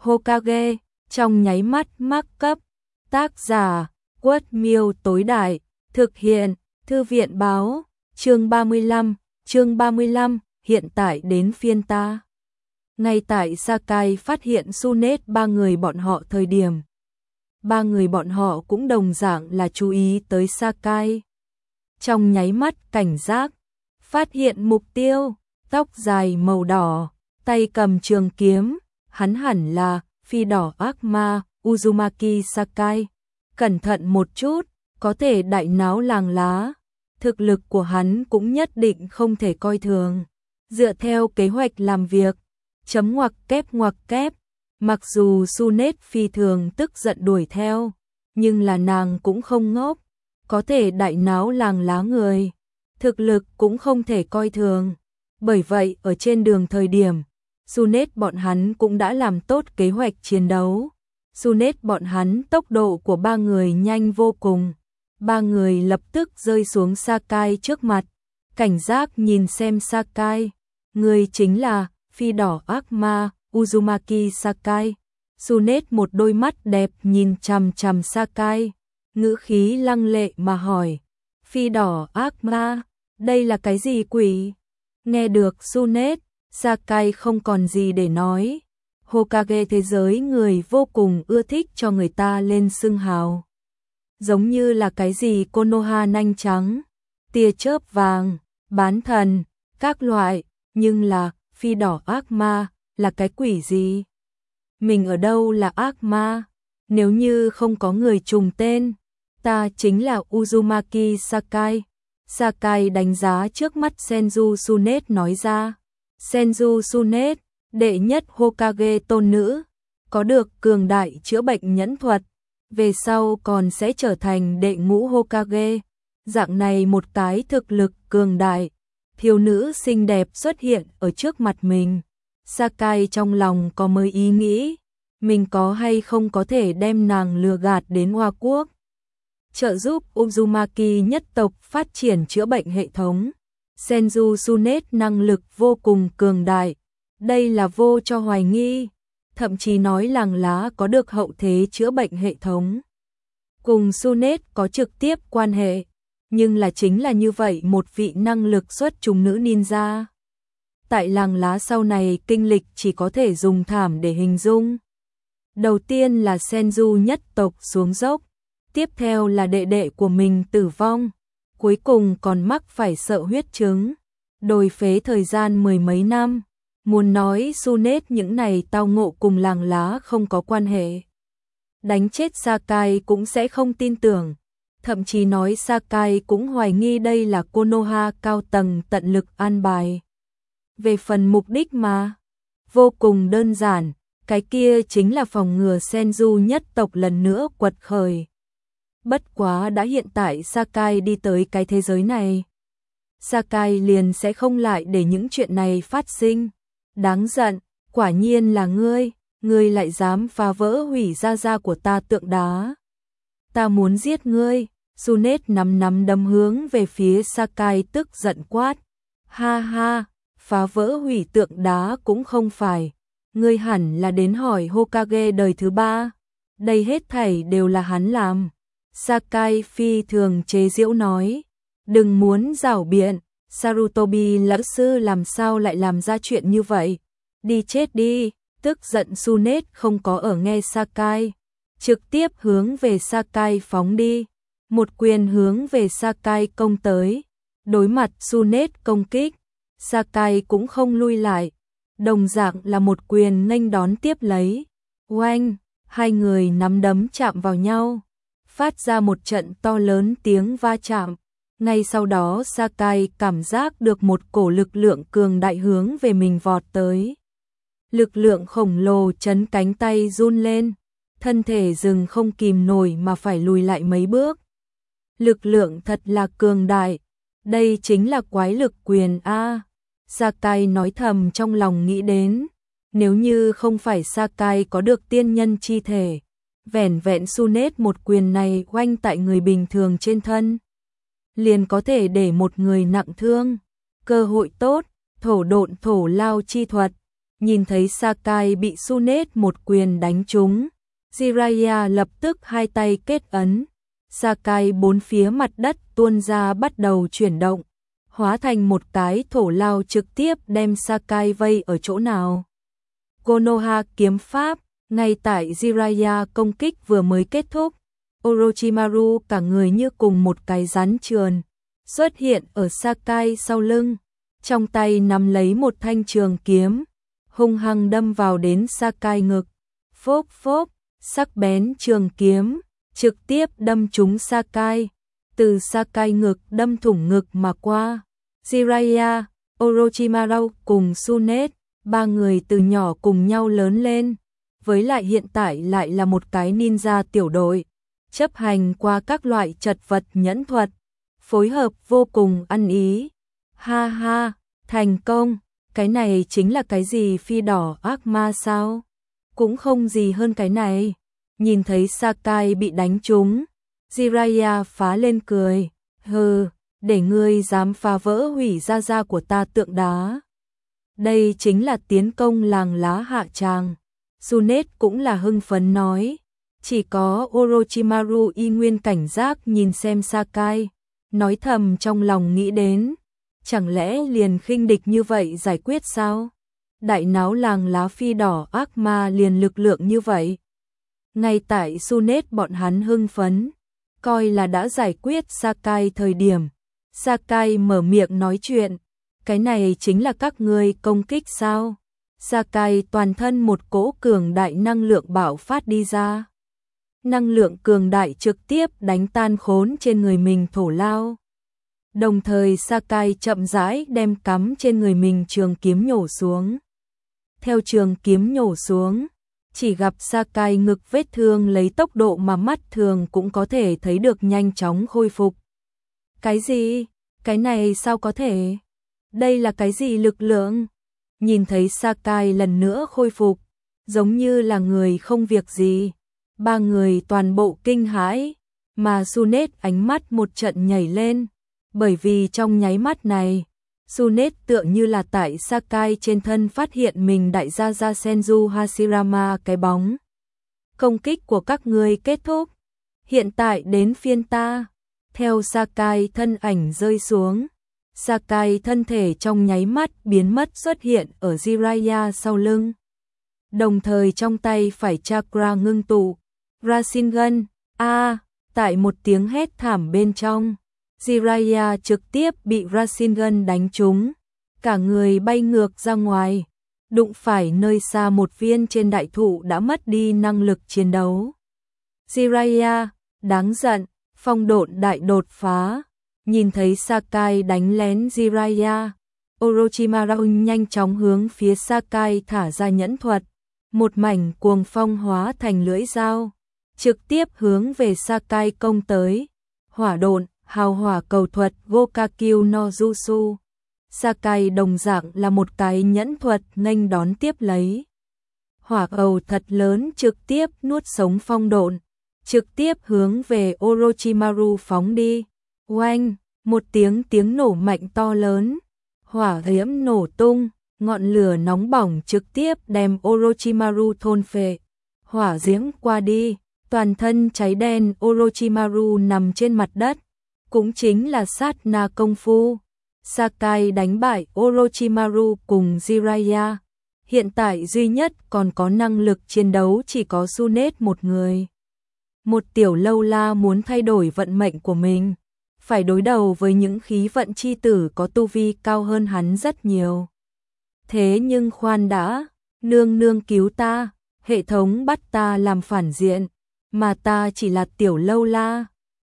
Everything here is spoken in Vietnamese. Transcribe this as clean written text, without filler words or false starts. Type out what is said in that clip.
Hokage, trong nháy mắt mắc cấp. Tác giả, Quất Miêu tối đại, thực hiện, Thư viện báo, chương 35, hiện tại đến phiên ta. Ngay tại Sakai phát hiện Tsunade ba người bọn họ thời điểm. Ba người bọn họ cũng đồng dạng là chú ý tới Sakai. Trong nháy mắt cảnh giác, phát hiện mục tiêu, tóc dài màu đỏ, tay cầm trường kiếm, hắn hẳn là phi đỏ ác ma Uzumaki Sakai. Cẩn thận một chút, có thể đại náo làng lá. Thực lực của hắn cũng nhất định không thể coi thường. Dựa theo kế hoạch làm việc, chấm ngoặc kép, mặc dù Tsunade phi thường tức giận đuổi theo, nhưng là nàng cũng không ngốc, có thể đại náo làng lá người. Thực lực cũng không thể coi thường. Bởi vậy ở trên đường thời điểm, Tsunade bọn hắn cũng đã làm tốt kế hoạch chiến đấu. Tsunade bọn hắn tốc độ của ba người nhanh vô cùng. Ba người lập tức rơi xuống Sakai trước mặt, cảnh giác nhìn xem Sakai. Người chính là phi đỏ ác ma Uzumaki Sakai. Tsunade một đôi mắt đẹp nhìn chằm chằm Sakai, ngữ khí lăng lệ mà hỏi: phi đỏ ác ma, đây là cái gì quỷ? Nghe được Tsunade, Sakai không còn gì để nói. Hokage thế giới người vô cùng ưa thích cho người ta lên xưng hào. Giống như là cái gì Konoha nanh trắng, tia chớp vàng, bán thần, các loại, nhưng là phi đỏ ác ma là cái quỷ gì? Mình ở đâu là ác ma? Nếu như không có người trùng tên, ta chính là Uzumaki Sakai. Sakai đánh giá trước mắt Senju Tsunade nói ra. Senju Tsunade, đệ nhất Hokage tôn nữ, có được cường đại chữa bệnh nhẫn thuật, về sau còn sẽ trở thành đệ ngũ Hokage. Dạng này một cái thực lực cường đại, thiếu nữ xinh đẹp xuất hiện ở trước mặt mình. Sakai trong lòng có mới ý nghĩ, mình có hay không có thể đem nàng lừa gạt đến Hoa Quốc, trợ giúp Uzumaki nhất tộc phát triển chữa bệnh hệ thống. Senju Tsunade năng lực vô cùng cường đại, đây là vô cho hoài nghi, thậm chí nói làng lá có được hậu thế chữa bệnh hệ thống. Cùng Tsunade có trực tiếp quan hệ, nhưng là chính là như vậy một vị năng lực xuất chúng nữ ninja. Tại làng lá sau này kinh lịch chỉ có thể dùng thảm để hình dung. Đầu tiên là Senju nhất tộc xuống dốc, tiếp theo là đệ đệ của mình tử vong, cuối cùng còn mắc phải sợ huyết chứng, đồi phế thời gian mười mấy năm. Muốn nói Tsunade những này tao ngộ cùng làng lá không có quan hệ, đánh chết Sakai cũng sẽ không tin tưởng, thậm chí nói Sakai cũng hoài nghi đây là Konoha cao tầng tận lực an bài. Về phần mục đích mà, vô cùng đơn giản, cái kia chính là phòng ngừa Senju nhất tộc lần nữa quật khởi. Bất quá đã hiện tại Sakai đi tới cái thế giới này, Sakai liền sẽ không lại để những chuyện này phát sinh. Đáng giận, quả nhiên là ngươi lại dám phá vỡ hủy gia của ta tượng đá. Ta muốn giết ngươi. Tsunade nắm đấm hướng về phía Sakai tức giận quát. Ha ha, phá vỡ hủy tượng đá cũng không phải. Ngươi hẳn là đến hỏi Hokage đời thứ ba. Đây hết thảy đều là hắn làm. Sakai phi thường chế giễu nói. Đừng muốn giảo biện. Sarutobi lão sư làm sao lại làm ra chuyện như vậy? Đi chết đi. Tức giận Tsunade không có ở nghe Sakai, trực tiếp hướng về Sakai phóng đi. Một quyền hướng về Sakai công tới. Đối mặt Tsunade công kích, Sakai cũng không lui lại, đồng dạng là một quyền nghênh đón tiếp lấy. Oanh, hai người nắm đấm chạm vào nhau, phát ra một trận to lớn tiếng va chạm. Ngay sau đó Sakai cảm giác được một cổ lực lượng cường đại hướng về mình vọt tới. Lực lượng khổng lồ chấn cánh tay run lên, thân thể dừng không kìm nổi mà phải lùi lại mấy bước. Lực lượng thật là cường đại, đây chính là quái lực quyền A. Sakai nói thầm trong lòng nghĩ đến, nếu như không phải Sakai có được tiên nhân chi thể, vẻn vẹn Tsunade một quyền này oanh tại người bình thường trên thân, liền có thể để một người nặng thương. Cơ hội tốt, thổ độn thổ lao chi thuật, Nhìn thấy Sakai bị Sunet một quyền đánh trúng, Jiraiya lập tức hai tay kết ấn. Sakai bốn phía mặt đất tuôn ra bắt đầu chuyển động, hóa thành một cái thổ lao trực tiếp đem Sakai vây ở chỗ nào. Konoha kiếm pháp, ngay tại Jiraiya công kích vừa mới kết thúc, Orochimaru cả người như cùng một cái rắn trườn, xuất hiện ở Sakai sau lưng, trong tay nắm lấy một thanh trường kiếm, hung hăng đâm vào đến Sakai ngực. Phốp phốp, sắc bén trường kiếm trực tiếp đâm trúng Sakai, từ Sakai ngực đâm thủng ngực mà qua. Jiraiya, Orochimaru cùng Sunet, ba người từ nhỏ cùng nhau lớn lên, với lại hiện tại lại là một cái ninja tiểu đội, chấp hành qua các loại trật vật nhẫn thuật, phối hợp vô cùng ăn ý. Ha ha, thành công, cái này chính là cái gì phi đỏ ác ma sao? Cũng không gì hơn cái này. Nhìn thấy Sakai bị đánh trúng, Jiraiya phá lên cười, hừ, để ngươi dám phá vỡ hủy ra của ta tượng đá. Đây chính là tiến công làng lá hạ tràng. Sunet cũng là hưng phấn nói, chỉ có Orochimaru y nguyên cảnh giác nhìn xem Sakai, nói thầm trong lòng nghĩ đến, chẳng lẽ liền khinh địch như vậy giải quyết sao? Đại náo làng lá phi đỏ ác ma liền lực lượng như vậy. Ngay tại Sunet bọn hắn hưng phấn, coi là đã giải quyết Sakai thời điểm, Sakai mở miệng nói chuyện, cái này chính là các ngươi công kích sao? Sakai toàn thân một cỗ cường đại năng lượng bạo phát đi ra. Năng lượng cường đại trực tiếp đánh tan khốn trên người mình thổ lao. Đồng thời Sakai chậm rãi đem cắm trên người mình trường kiếm nhổ xuống. Theo trường kiếm nhổ xuống, chỉ gặp Sakai ngực vết thương lấy tốc độ mà mắt thường cũng có thể thấy được nhanh chóng khôi phục. Cái gì? Cái này sao có thể? Đây là cái gì lực lượng? Nhìn thấy Sakai lần nữa khôi phục, giống như là người không việc gì. Ba người toàn bộ kinh hãi, mà Sunet ánh mắt một trận nhảy lên, bởi vì trong nháy mắt này, Sunet tựa như là tại Sakai trên thân phát hiện mình đại gia gia Senju Hashirama cái bóng. Công kích của các ngươi kết thúc, hiện tại đến phiên ta. Theo Sakai thân ảnh rơi xuống, Sakai thân thể trong nháy mắt biến mất xuất hiện ở Jiraiya sau lưng. Đồng thời trong tay phải chakra ngưng tụ, Rasengan, tại một tiếng hét thảm bên trong, Jiraiya trực tiếp bị Rasengan đánh trúng, cả người bay ngược ra ngoài, đụng phải nơi xa một viên trên đại thụ đã mất đi năng lực chiến đấu. Jiraiya, đáng giận, phong độn đại đột phá. Nhìn thấy Sakai đánh lén Jiraiya, Orochimaru nhanh chóng hướng phía Sakai thả ra nhẫn thuật, một mảnh cuồng phong hóa thành lưỡi dao, trực tiếp hướng về Sakai công tới. Hỏa độn, hào hỏa cầu thuật Gokakyu no Jutsu. Sakai đồng dạng là một cái nhẫn thuật nghênh đón tiếp lấy. Hỏa cầu thật lớn trực tiếp nuốt sống phong độn, trực tiếp hướng về Orochimaru phóng đi. Oanh, một tiếng nổ mạnh to lớn, hỏa diễm nổ tung, ngọn lửa nóng bỏng trực tiếp đem Orochimaru thôn phệ. Hỏa diễm qua đi, toàn thân cháy đen Orochimaru nằm trên mặt đất, cũng chính là sát na công phu. Sakai đánh bại Orochimaru cùng Jiraiya, hiện tại duy nhất còn có năng lực chiến đấu chỉ có Sunet một người. Một tiểu lâu la muốn thay đổi vận mệnh của mình, phải đối đầu với những khí vận chi tử có tu vi cao hơn hắn rất nhiều. Thế nhưng khoan đã, nương nương cứu ta, hệ thống bắt ta làm phản diện, mà ta chỉ là tiểu lâu la.